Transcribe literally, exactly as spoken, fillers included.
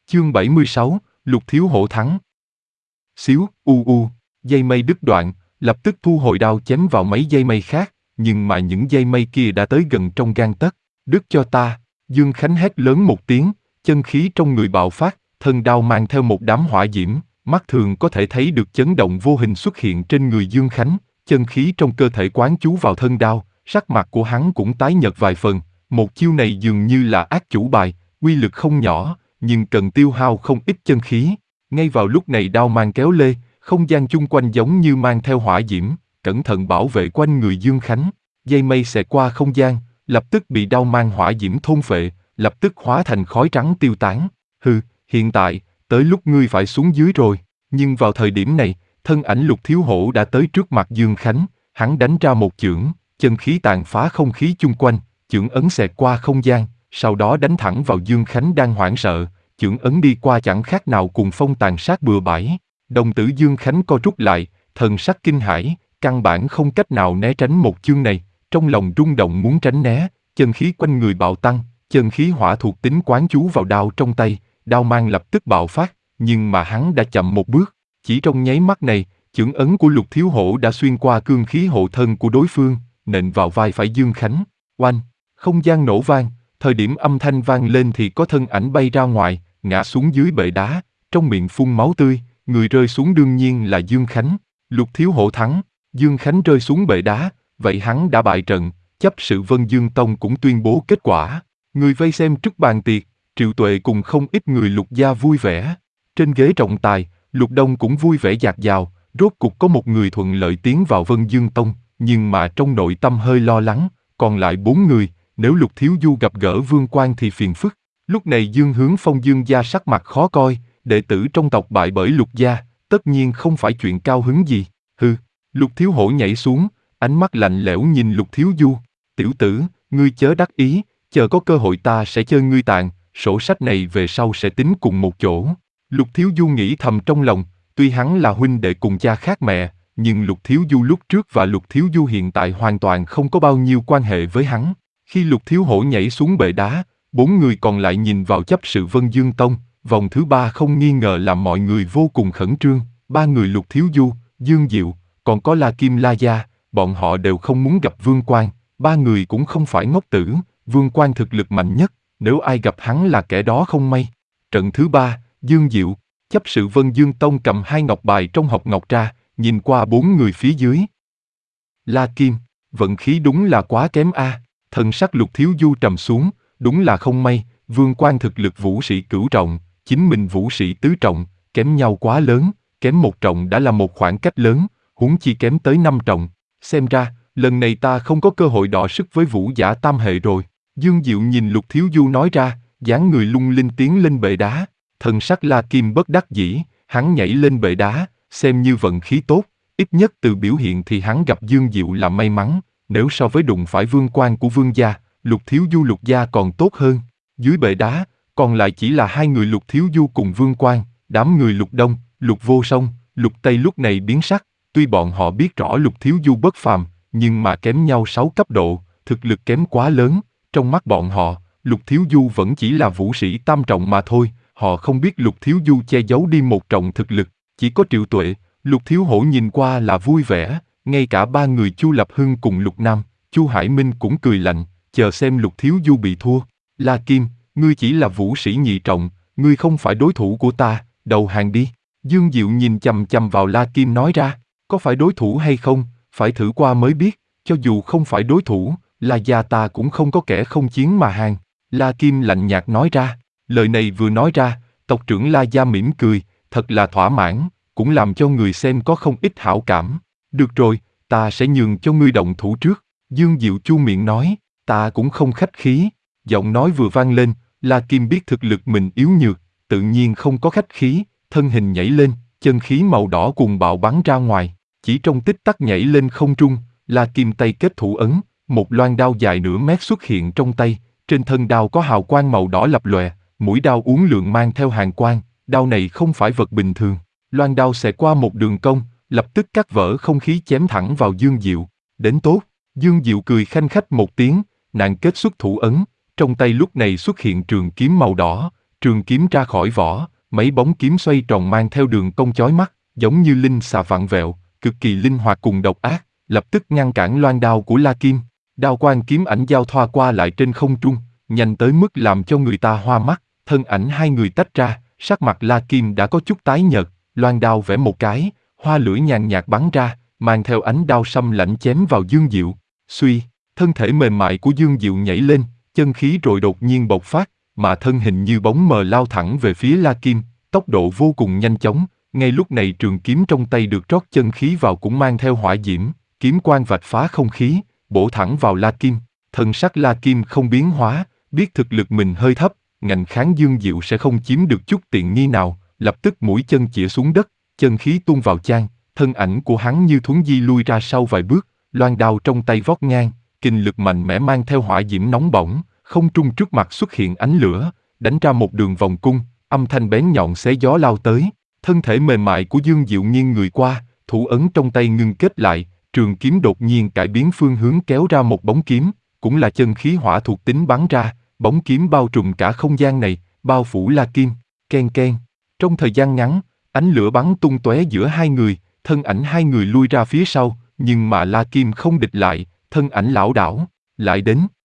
Chương bảy mươi sáu, Lục Thiếu Hổ thắng. Xíu, u u, dây mây đứt đoạn, lập tức thu hồi đao chém vào mấy dây mây khác, nhưng mà những dây mây kia đã tới gần trong gang tấc. Đứt cho ta, Dương Khánh hét lớn một tiếng, chân khí trong người bạo phát, thân đao mang theo một đám hỏa diễm, mắt thường có thể thấy được chấn động vô hình xuất hiện trên người Dương Khánh, chân khí trong cơ thể quán chú vào thân đao, sắc mặt của hắn cũng tái nhợt vài phần, một chiêu này dường như là ác chủ bài, uy lực không nhỏ, nhưng cần tiêu hao không ít chân khí. Ngay vào lúc này đao mang kéo lê, không gian chung quanh giống như mang theo hỏa diễm, cẩn thận bảo vệ quanh người Dương Khánh. Dây mây xẹt qua không gian, lập tức bị đao mang hỏa diễm thôn phệ, lập tức hóa thành khói trắng tiêu tán. Hừ, hiện tại, tới lúc ngươi phải xuống dưới rồi. Nhưng vào thời điểm này, thân ảnh Lục Thiếu Hổ đã tới trước mặt Dương Khánh, hắn đánh ra một chưởng, chân khí tàn phá không khí chung quanh, chưởng ấn xẹt qua không gian, sau đó đánh thẳng vào Dương Khánh đang hoảng sợ, chưởng ấn đi qua chẳng khác nào cùng phong tàn sát bừa bãi. Đồng tử Dương Khánh co rút lại, thần sắc kinh hãi, căn bản không cách nào né tránh một chương này, trong lòng rung động muốn tránh né, chân khí quanh người bạo tăng, chân khí hỏa thuộc tính quán chú vào đao trong tay, đao mang lập tức bạo phát, nhưng mà hắn đã chậm một bước, chỉ trong nháy mắt này, chưởng ấn của Lục Thiếu Hổ đã xuyên qua cương khí hộ thân của đối phương, nện vào vai phải Dương Khánh. Oanh, không gian nổ vang, thời điểm âm thanh vang lên thì có thân ảnh bay ra ngoài, ngã xuống dưới bệ đá, trong miệng phun máu tươi, người rơi xuống đương nhiên là Dương Khánh. Lục Thiếu Hổ thắng, Dương Khánh rơi xuống bệ đá, vậy hắn đã bại trận, chấp sự Vân Dương Tông cũng tuyên bố kết quả. Người vây xem trước bàn tiệc, Triệu Tuệ cùng không ít người Lục gia vui vẻ. Trên ghế trọng tài, Lục Đông cũng vui vẻ dạt dào, rốt cục có một người thuận lợi tiến vào Vân Dương Tông, nhưng mà trong nội tâm hơi lo lắng, còn lại bốn người, nếu Lục Thiếu Du gặp gỡ Vương Quang thì phiền phức. Lúc này Dương Hướng Phong Dương gia sắc mặt khó coi, đệ tử trong tộc bại bởi Lục gia, tất nhiên không phải chuyện cao hứng gì. Hừ, Lục Thiếu Hổ nhảy xuống, ánh mắt lạnh lẽo nhìn Lục Thiếu Du. Tiểu tử, ngươi chớ đắc ý, chờ có cơ hội ta sẽ chơi ngươi tàn, sổ sách này về sau sẽ tính cùng một chỗ. Lục Thiếu Du nghĩ thầm trong lòng, tuy hắn là huynh đệ cùng cha khác mẹ, nhưng Lục Thiếu Du lúc trước và Lục Thiếu Du hiện tại hoàn toàn không có bao nhiêu quan hệ với hắn. Khi Lục Thiếu Hổ nhảy xuống bệ đá, bốn người còn lại nhìn vào chấp sự Vân Dương Tông, vòng thứ ba không nghi ngờ làm mọi người vô cùng khẩn trương, ba người Lục Thiếu Du, Dương Diệu, còn có La Kim La Gia, bọn họ đều không muốn gặp Vương Quang, ba người cũng không phải ngốc tử, Vương Quang thực lực mạnh nhất, nếu ai gặp hắn là kẻ đó không may. Trận thứ ba, Dương Diệu, chấp sự Vân Dương Tông cầm hai ngọc bài trong hộp ngọc ra, nhìn qua bốn người phía dưới. La Kim, vận khí đúng là quá kém a. À. Thần sắc Lục Thiếu Du trầm xuống, đúng là không may, Vương Quang thực lực vũ sĩ cửu trọng, chính mình vũ sĩ tứ trọng, kém nhau quá lớn, kém một trọng đã là một khoảng cách lớn, huống chi kém tới năm trọng. Xem ra, lần này ta không có cơ hội đọ sức với vũ giả tam hệ rồi. Dương Diệu nhìn Lục Thiếu Du nói ra, dáng người lung linh tiến lên bệ đá, thần sắc La Kim bất đắc dĩ, hắn nhảy lên bệ đá, xem như vận khí tốt, ít nhất từ biểu hiện thì hắn gặp Dương Diệu là may mắn, nếu so với đụng phải Vương Quang của Vương gia, Lục Thiếu Du Lục gia còn tốt hơn. Dưới bệ đá, còn lại chỉ là hai người Lục Thiếu Du cùng Vương Quang, đám người Lục Đông, Lục Vô Song, Lục Tây lúc này biến sắc, tuy bọn họ biết rõ Lục Thiếu Du bất phàm, nhưng mà kém nhau sáu cấp độ, thực lực kém quá lớn, trong mắt bọn họ, Lục Thiếu Du vẫn chỉ là vũ sĩ tam trọng mà thôi, họ không biết Lục Thiếu Du che giấu đi một trọng thực lực, chỉ có Triệu Tuệ, Lục Thiếu Hổ nhìn qua là vui vẻ, ngay cả ba người Chu Lập Hưng cùng Lục Nam, Chu Hải Minh cũng cười lạnh, chờ xem Lục Thiếu Du bị thua. La Kim, ngươi chỉ là vũ sĩ nhị trọng, ngươi không phải đối thủ của ta, đầu hàng đi. Dương Diệu nhìn chằm chằm vào La Kim nói ra, có phải đối thủ hay không, phải thử qua mới biết, cho dù không phải đối thủ, La gia ta cũng không có kẻ không chiến mà hàng. La Kim lạnh nhạt nói ra, lời này vừa nói ra, tộc trưởng La gia mỉm cười, thật là thỏa mãn, cũng làm cho người xem có không ít hảo cảm. Được rồi, ta sẽ nhường cho ngươi động thủ trước. Dương Diệu chu miệng nói, ta cũng không khách khí. Giọng nói vừa vang lên, La Kim biết thực lực mình yếu nhược, tự nhiên không có khách khí, thân hình nhảy lên, chân khí màu đỏ cuồng bạo bắn ra ngoài. Chỉ trong tích tắc nhảy lên không trung, La Kim tay kết thủ ấn, một loan đao dài nửa mét xuất hiện trong tay, trên thân đao có hào quang màu đỏ lập lòe, mũi đao uốn lượn mang theo hàn quang, đao này không phải vật bình thường. Loan đao xẹt qua một đường cong, lập tức cắt vỡ không khí chém thẳng vào Dương Diệu. Đến tốt, Dương Diệu cười khanh khách một tiếng, nàng kết xuất thủ ấn, trong tay lúc này xuất hiện trường kiếm màu đỏ, Trường kiếm ra khỏi vỏ, mấy bóng kiếm xoay tròn mang theo đường cong chói mắt, giống như linh xà vặn vẹo, cực kỳ linh hoạt cùng độc ác, lập tức ngăn cản loan đao của La Kim. Đao quang kiếm ảnh giao thoa qua lại trên không trung, nhanh tới mức làm cho người ta hoa mắt. Thân ảnh hai người tách ra, sắc mặt La Kim đã có chút tái nhợt, loan đao vẽ một cái, hoa lưỡi nhàn nhạt bắn ra, mang theo ánh đao sâm lạnh chém vào Dương Diệu. Suy, thân thể mềm mại của Dương Diệu nhảy lên, chân khí rồi đột nhiên bộc phát, mà thân hình như bóng mờ lao thẳng về phía La Kim, tốc độ vô cùng nhanh chóng. Ngay lúc này trường kiếm trong tay được rót chân khí vào cũng mang theo hỏa diễm, kiếm quang vạch phá không khí, bổ thẳng vào La Kim. Thần sắc La Kim không biến hóa, biết thực lực mình hơi thấp, ngạnh kháng Dương Diệu sẽ không chiếm được chút tiện nghi nào, lập tức mũi chân chĩa xuống đất, chân khí tuôn vào chan, thân ảnh của hắn như thuấn di lui ra sau vài bước, loan đao trong tay vót ngang, kình lực mạnh mẽ mang theo hỏa diễm nóng bỏng, không trung trước mặt xuất hiện ánh lửa, đánh ra một đường vòng cung, âm thanh bén nhọn xé gió lao tới. Thân thể mềm mại của Dương Diệu nghiêng người qua, thủ ấn trong tay ngưng kết lại, trường kiếm đột nhiên cải biến phương hướng kéo ra một bóng kiếm, cũng là chân khí hỏa thuộc tính bắn ra, bóng kiếm bao trùm cả không gian này, bao phủ La Kim, ken ken. Trong thời gian ngắn, ánh lửa bắn tung tóe giữa hai người, thân ảnh hai người lui ra phía sau, nhưng mà La Kim không địch lại, thân ảnh lảo đảo, lại đến.